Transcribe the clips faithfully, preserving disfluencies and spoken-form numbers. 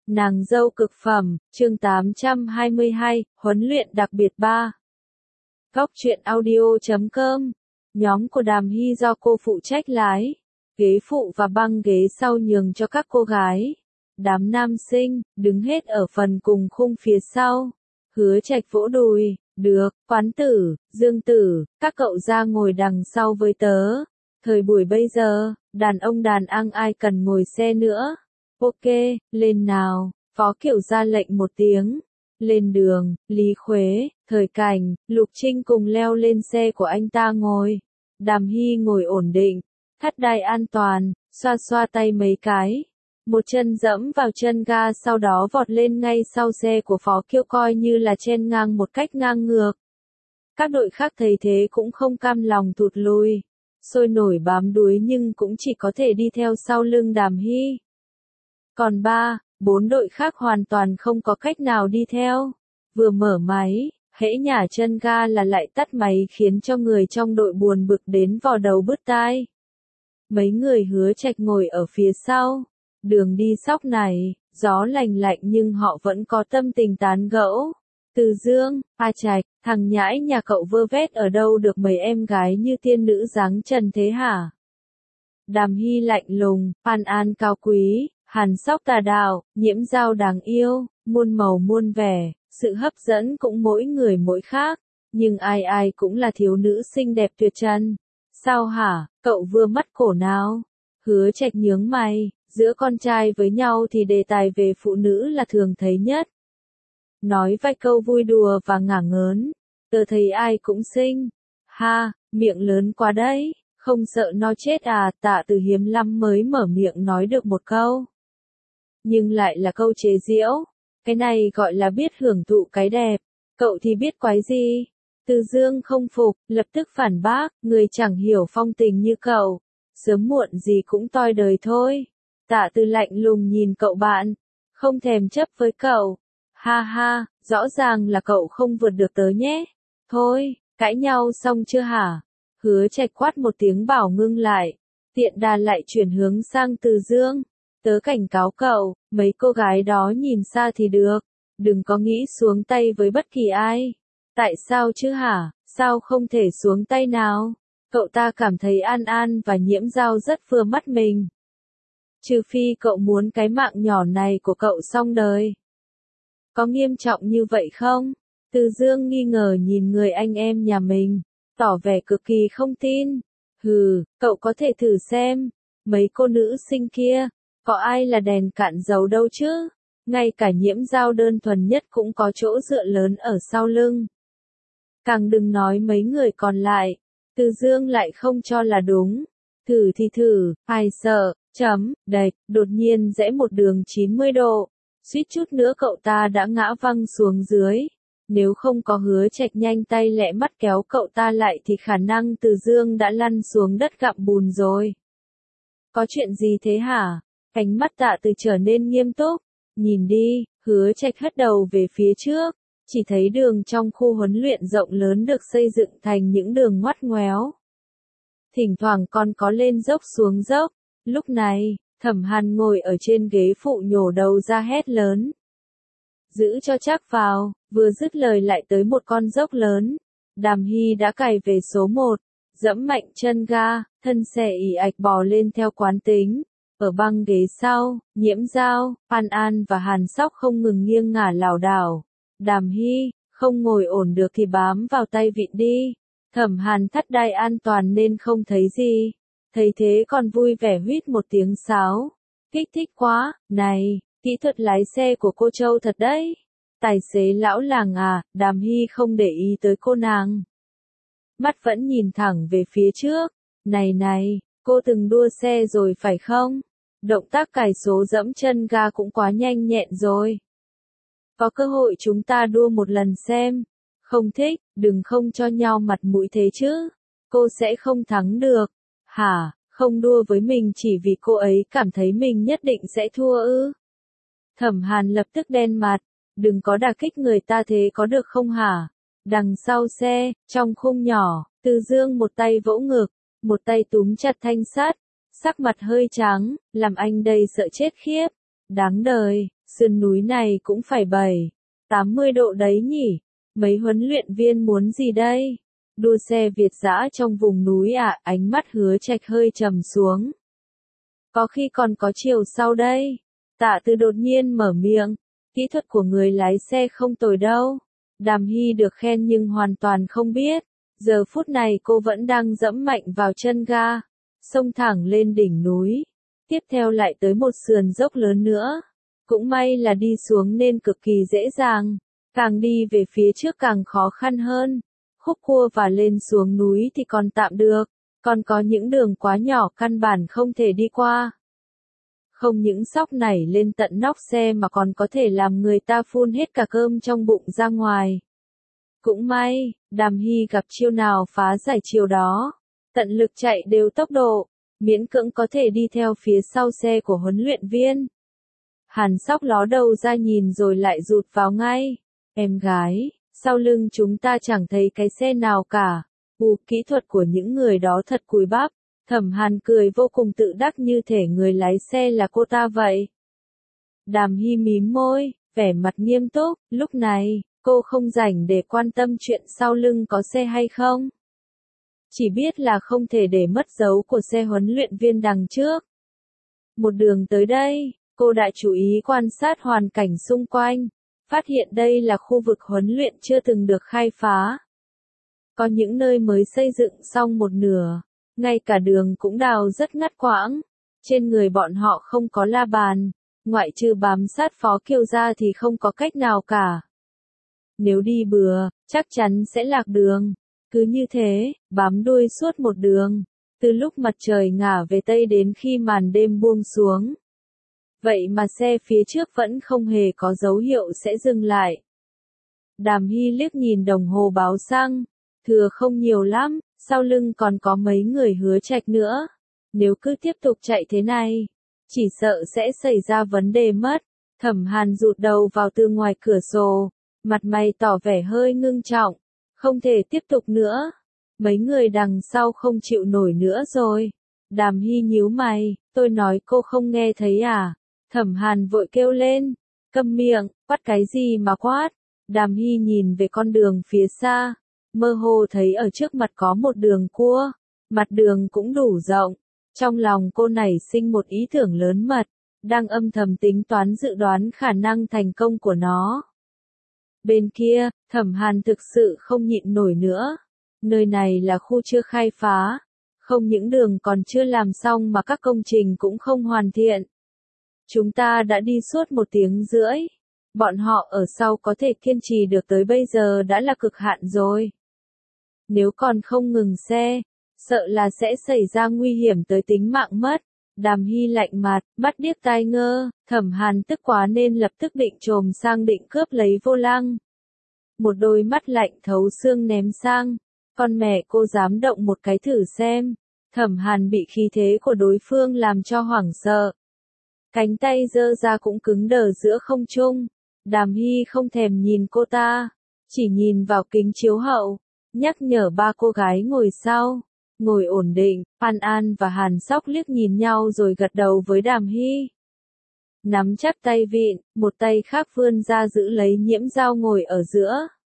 Nàng dâu cực phẩm, chương tám trăm hai mươi hai, huấn luyện đặc biệt ba. Góc truyện audio chấm com. Nhóm của Đàm Hy do cô phụ trách lái, ghế phụ và băng ghế sau nhường cho các cô gái. Đám nam sinh, đứng hết ở phần cùng khung phía sau. Hứa Trạch vỗ đùi, được, Quán Tử, Dương Tử, các cậu ra ngồi đằng sau với tớ. Thời buổi bây giờ, đàn ông đàn ăn ai cần ngồi xe nữa. Ok, lên nào, Phó Kiểu ra lệnh một tiếng. Lên đường, Lý Khuế, Thời Cảnh, Lục Trinh cùng leo lên xe của anh ta ngồi. Đàm Hy ngồi ổn định, thắt đai an toàn, xoa xoa tay mấy cái. Một chân dẫm vào chân ga sau đó vọt lên ngay sau xe của Phó Kiêu coi như là chen ngang một cách ngang ngược. Các đội khác thấy thế cũng không cam lòng thụt lùi. Sôi nổi bám đuối nhưng cũng chỉ có thể đi theo sau lưng Đàm Hy. Còn ba, bốn đội khác hoàn toàn không có cách nào đi theo. Vừa mở máy, hễ nhả chân ga là lại tắt máy khiến cho người trong đội buồn bực đến vò đầu bứt tai. Mấy người Hứa Trạch ngồi ở phía sau. Đường đi sóc này, gió lành lạnh nhưng họ vẫn có tâm tình tán gẫu. Từ Dương, A Trạch, thằng nhãi nhà cậu vơ vét ở đâu được mấy em gái như tiên nữ dáng trần thế hả? Đàm Hy lạnh lùng, An An cao quý, Hàn Sóc tà đạo, Nhiễm Giao đáng yêu, muôn màu muôn vẻ, sự hấp dẫn cũng mỗi người mỗi khác, nhưng ai ai cũng là thiếu nữ xinh đẹp tuyệt trần. Sao hả, cậu vừa mắt cổ nào? Hứa Trạch nhướng mày, giữa con trai với nhau thì đề tài về phụ nữ là thường thấy nhất. Nói vài câu vui đùa và ngả ngớn, tớ thấy ai cũng xinh. Ha, miệng lớn quá đấy, không sợ no chết à? Tạ Từ hiếm lắm mới mở miệng nói được một câu. Nhưng lại là câu chế giễu, cái này gọi là biết hưởng thụ cái đẹp, cậu thì biết quái gì? Từ Dương không phục, lập tức phản bác, người chẳng hiểu phong tình như cậu, sớm muộn gì cũng toi đời thôi. Tạ Từ lạnh lùng nhìn cậu bạn, không thèm chấp với cậu. Ha ha, rõ ràng là cậu không vượt được tớ nhé. Thôi, cãi nhau xong chưa hả? Hứa Trạch quát một tiếng bảo ngưng lại, tiện đà lại chuyển hướng sang Từ Dương. Tớ cảnh cáo cậu, mấy cô gái đó nhìn xa thì được, đừng có nghĩ xuống tay với bất kỳ ai. Tại sao chứ hả, sao không thể xuống tay nào? Cậu ta cảm thấy An An và Nhiễm Giao rất vừa mắt mình. Trừ phi cậu muốn cái mạng nhỏ này của cậu xong đời. Có nghiêm trọng như vậy không? Từ Dương nghi ngờ nhìn người anh em nhà mình, tỏ vẻ cực kỳ không tin. Hừ, cậu có thể thử xem, mấy cô nữ sinh kia, có ai là đèn cạn dầu đâu chứ? Ngay cả Nhiễm Giao đơn thuần nhất cũng có chỗ dựa lớn ở sau lưng. Càng đừng nói mấy người còn lại. Từ Dương lại không cho là đúng. Thử thì thử, ai sợ, chấm, đạch, đột nhiên rẽ một đường chín mươi độ. Suýt chút nữa cậu ta đã ngã văng xuống dưới. Nếu không có Hứa Trạch nhanh tay lẹ mắt kéo cậu ta lại thì khả năng Từ Dương đã lăn xuống đất gặm bùn rồi. Có chuyện gì thế hả? Ánh mắt Tạ Từ trở nên nghiêm túc. Nhìn đi, Hứa Trạch hất đầu về phía trước. Chỉ thấy đường trong khu huấn luyện rộng lớn được xây dựng thành những đường ngoắt ngoéo. Thỉnh thoảng còn có lên dốc xuống dốc. Lúc này, Thẩm Hàn ngồi ở trên ghế phụ nhổ đầu ra hét lớn. Giữ cho chắc vào, vừa dứt lời lại tới một con dốc lớn. Đàm Hy đã cày về số một, dẫm mạnh chân ga, thân xe ì ạch bò lên theo quán tính. Ở băng ghế sau, Nhiễm Giao, An An và Hàn Sóc không ngừng nghiêng ngả lảo đảo. Đàm Hy, không ngồi ổn được thì bám vào tay vịn đi. Thẩm Hàn thắt đai an toàn nên không thấy gì. Thấy thế còn vui vẻ huýt một tiếng sáo. Kích thích quá, này, kỹ thuật lái xe của cô Châu thật đấy. Tài xế lão làng à, Đàm Hy không để ý tới cô nàng. Mắt vẫn nhìn thẳng về phía trước. Này này, cô từng đua xe rồi phải không? Động tác cài số dẫm chân ga cũng quá nhanh nhẹn rồi. Có cơ hội chúng ta đua một lần xem. Không thích, đừng không cho nhau mặt mũi thế chứ. Cô sẽ không thắng được. Hả, không đua với mình chỉ vì cô ấy cảm thấy mình nhất định sẽ thua ư? Thẩm Hàn lập tức đen mặt. Đừng có đả kích người ta thế có được không hả? Đằng sau xe, trong khung nhỏ, Từ Dương một tay vỗ ngực, một tay túm chặt thanh sắt. Sắc mặt hơi trắng, làm anh đây sợ chết khiếp. Đáng đời, Sườn núi này cũng phải bảy, tám mươi độ đấy nhỉ? Mấy huấn luyện viên muốn gì đây? Đua xe Việt dã trong vùng núi à? Ánh mắt Hứa Trạch hơi trầm xuống. Có khi còn có chiều sau đây. Tạ Từ đột nhiên mở miệng. Kỹ thuật của người lái xe không tồi đâu. Đàm Hy được khen nhưng hoàn toàn không biết. Giờ phút này cô vẫn đang dẫm mạnh vào chân ga. Xông thẳng lên đỉnh núi. Tiếp theo lại tới một sườn dốc lớn nữa. Cũng may là đi xuống nên cực kỳ dễ dàng. Càng đi về phía trước càng khó khăn hơn. Khúc cua và lên xuống núi thì còn tạm được. Còn có những đường quá nhỏ căn bản không thể đi qua. Không những sóc nảy lên tận nóc xe mà còn có thể làm người ta phun hết cả cơm trong bụng ra ngoài. Cũng may, Đàm Hy gặp chiêu nào phá giải chiêu đó. Tận lực chạy đều tốc độ, miễn cưỡng có thể đi theo phía sau xe của huấn luyện viên. Hàn Sóc ló đầu ra nhìn rồi lại rụt vào ngay. Em gái, sau lưng chúng ta chẳng thấy cái xe nào cả. Ù, kỹ thuật của những người đó thật cùi bắp. Thẩm Hàn cười vô cùng tự đắc như thể người lái xe là cô ta vậy. Đàm Hy mím môi, vẻ mặt nghiêm túc, lúc này, cô không rảnh để quan tâm chuyện sau lưng có xe hay không. Chỉ biết là không thể để mất dấu của xe huấn luyện viên đằng trước. Một đường tới đây, cô đã chú ý quan sát hoàn cảnh xung quanh, phát hiện đây là khu vực huấn luyện chưa từng được khai phá. Có những nơi mới xây dựng xong một nửa, ngay cả đường cũng đào rất ngắt quãng. Trên người bọn họ không có la bàn, ngoại trừ bám sát Phó Kiều ra thì không có cách nào cả. Nếu đi bừa, chắc chắn sẽ lạc đường. Cứ như thế, bám đuôi suốt một đường, từ lúc mặt trời ngả về Tây đến khi màn đêm buông xuống. Vậy mà xe phía trước vẫn không hề có dấu hiệu sẽ dừng lại. Đàm Hy liếc nhìn đồng hồ báo xăng, thừa không nhiều lắm, sau lưng còn có mấy người Hứa Trạch nữa. Nếu cứ tiếp tục chạy thế này, chỉ sợ sẽ xảy ra vấn đề mất. Thẩm Hàn rụt đầu vào từ ngoài cửa sổ, mặt mày tỏ vẻ hơi ngưng trọng. Không thể tiếp tục nữa. Mấy người đằng sau không chịu nổi nữa rồi. Đàm Hy nhíu mày, tôi nói cô không nghe thấy à? Thẩm Hàn vội kêu lên. Câm miệng, quát cái gì mà quát? Đàm Hy nhìn về con đường phía xa. Mơ hồ thấy ở trước mặt có một đường cua. Mặt đường cũng đủ rộng. Trong lòng cô nảy sinh một ý tưởng lớn mật. Đang âm thầm tính toán dự đoán khả năng thành công của nó. Bên kia, Thẩm Hàn thực sự không nhịn nổi nữa. Nơi này là khu chưa khai phá. Không những đường còn chưa làm xong mà các công trình cũng không hoàn thiện. Chúng ta đã đi suốt một tiếng rưỡi. Bọn họ ở sau có thể kiên trì được tới bây giờ đã là cực hạn rồi. Nếu còn không ngừng xe, sợ là sẽ xảy ra nguy hiểm tới tính mạng mất. Đàm Hy lạnh mặt, mắt điếc tai ngơ, Thẩm Hàn tức quá nên lập tức định trồm sang định cướp lấy vô lăng. Một đôi mắt lạnh thấu xương ném sang, con mẹ cô dám động một cái thử xem. Thẩm Hàn bị khí thế của đối phương làm cho hoảng sợ. Cánh tay giơ ra cũng cứng đờ giữa không trung. Đàm Hy không thèm nhìn cô ta, chỉ nhìn vào kính chiếu hậu, nhắc nhở ba cô gái ngồi sau. Ngồi ổn định, An An và Hàn Sóc liếc nhìn nhau rồi gật đầu với Đàm Hy. Nắm chắc tay vịn, một tay khác vươn ra giữ lấy Nhiễm Dao ngồi ở giữa.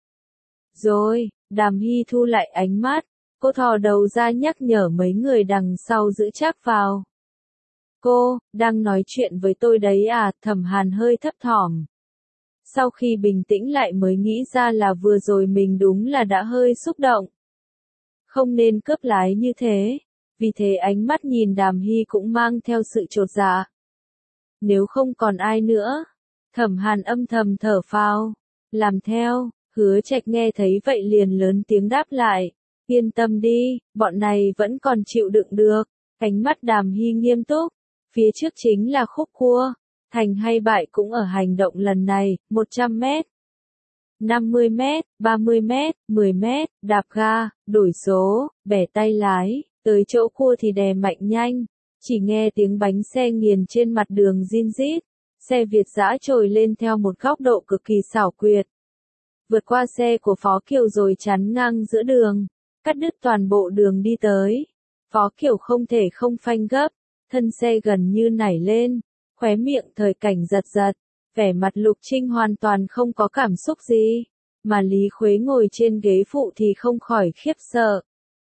Rồi, Đàm Hy thu lại ánh mắt, cô thò đầu ra nhắc nhở mấy người đằng sau giữ chắc vào. Cô, đang nói chuyện với tôi đấy à? Thẩm Hàn hơi thấp thỏm. Sau khi bình tĩnh lại mới nghĩ ra là vừa rồi mình đúng là đã hơi xúc động. Không nên cướp lái như thế, vì thế ánh mắt nhìn Đàm Hy cũng mang theo sự chột dạ. Nếu không còn ai nữa, Thẩm Hàn âm thầm thở phào, làm theo. Hứa Trạch nghe thấy vậy liền lớn tiếng đáp lại, yên tâm đi, bọn này vẫn còn chịu đựng được. Ánh mắt Đàm Hy nghiêm túc, phía trước chính là khúc cua, thành hay bại cũng ở hành động lần này. Một trăm mét, năm mươi mét, ba mươi mét, mười mét, đạp ga, đổi số, bẻ tay lái, tới chỗ cua thì đè mạnh nhanh, chỉ nghe tiếng bánh xe nghiền trên mặt đường rin rít, xe Việt dã trồi lên theo một góc độ cực kỳ xảo quyệt. Vượt qua xe của Phó Kiều rồi chắn ngang giữa đường, cắt đứt toàn bộ đường đi tới. Phó Kiều không thể không phanh gấp, thân xe gần như nảy lên, khóe miệng thời cảnh giật giật, Vẻ mặt Lục Trinh hoàn toàn không có cảm xúc gì, mà Lý Khuế ngồi trên ghế phụ thì không khỏi khiếp sợ.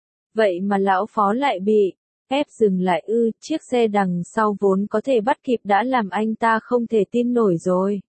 Vậy mà lão phó lại bị ép dừng lại ư, chiếc xe đằng sau vốn có thể bắt kịp đã làm anh ta không thể tin nổi rồi.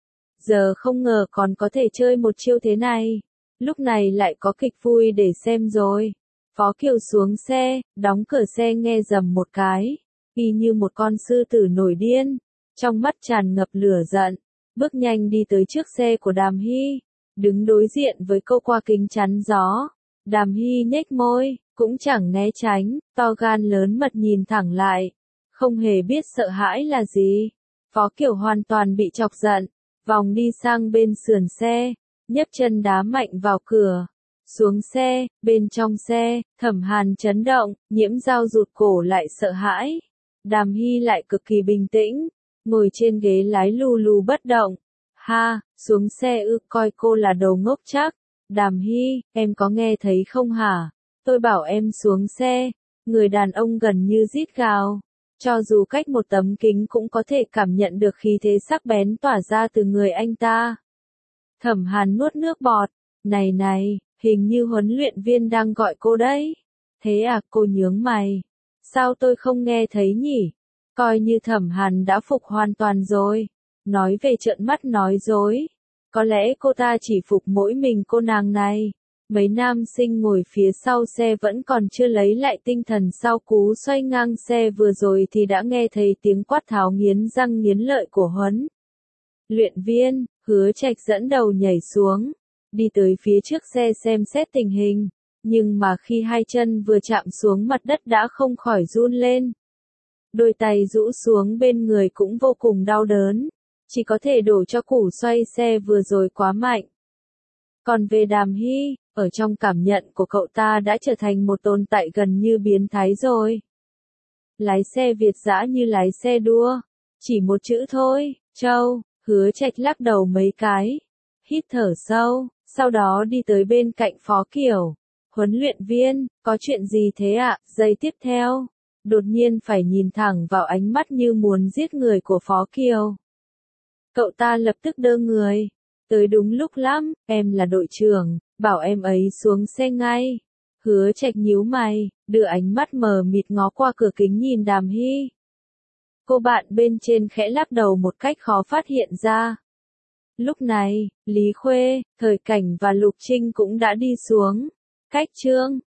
Giờ không ngờ còn có thể chơi một chiêu thế này. Lúc này lại có kịch vui để xem rồi. Phó Kiều xuống xe, đóng cửa xe nghe rầm một cái, y như một con sư tử nổi điên, trong mắt tràn ngập lửa giận, bước nhanh đi tới trước xe của Đàm Hy, đứng đối diện với cô qua kính chắn gió. Đàm Hy nhếch môi, cũng chẳng né tránh, to gan lớn mật nhìn thẳng lại, không hề biết sợ hãi là gì. Phó Kiều hoàn toàn bị chọc giận, vòng đi sang bên sườn xe, nhấc chân đá mạnh vào cửa. Xuống xe, bên trong xe, Thẩm Hàn chấn động, Nhiễm Giao rụt cổ lại sợ hãi. Đàm Hy lại cực kỳ bình tĩnh, ngồi trên ghế lái lù lù bất động. Ha, xuống xe ư, coi cô là đồ ngốc chắc. Đàm Hy, em có nghe thấy không hả? Tôi bảo em xuống xe. Người đàn ông gần như rít gào. Cho dù cách một tấm kính cũng có thể cảm nhận được khí thế sắc bén tỏa ra từ người anh ta. Thẩm Hàn nuốt nước bọt. Này này, hình như huấn luyện viên đang gọi cô đấy. Thế à, cô nhướng mày. Sao tôi không nghe thấy nhỉ? Coi như Thẩm Hàn đã phục hoàn toàn rồi. Nói về trợn mắt nói dối. Có lẽ cô ta chỉ phục mỗi mình cô nàng này. Mấy nam sinh ngồi phía sau xe vẫn còn chưa lấy lại tinh thần sau cú xoay ngang xe vừa rồi thì đã nghe thấy tiếng quát tháo nghiến răng nghiến lợi của huấn luyện viên. Hứa Trạch dẫn đầu nhảy xuống, đi tới phía trước xe xem xét tình hình, nhưng mà khi hai chân vừa chạm xuống mặt đất đã không khỏi run lên. Đôi tay rũ xuống bên người cũng vô cùng đau đớn, chỉ có thể đổ cho củ xoay xe vừa rồi quá mạnh. Còn về Đàm Hy, ở trong cảm nhận của cậu ta đã trở thành một tồn tại gần như biến thái rồi. Lái xe Việt dã như lái xe đua, chỉ một chữ thôi, trâu. Hứa Trạch lắc đầu mấy cái, hít thở sâu, sau đó đi tới bên cạnh Phó Kiều. Huấn luyện viên, có chuyện gì thế ạ? Giây tiếp theo, đột nhiên phải nhìn thẳng vào ánh mắt như muốn giết người của Phó Kiều. Cậu ta lập tức đơ người. Tới đúng lúc lắm, em là đội trưởng, bảo em ấy xuống xe ngay. Hứa Trạch nhíu mày, đưa ánh mắt mờ mịt ngó qua cửa kính nhìn Đàm Hy. Cô bạn bên trên khẽ lắc đầu một cách khó phát hiện ra. Lúc này, Lý Khuê, Thời Cảnh và Lục Trinh cũng đã đi xuống. Cách chương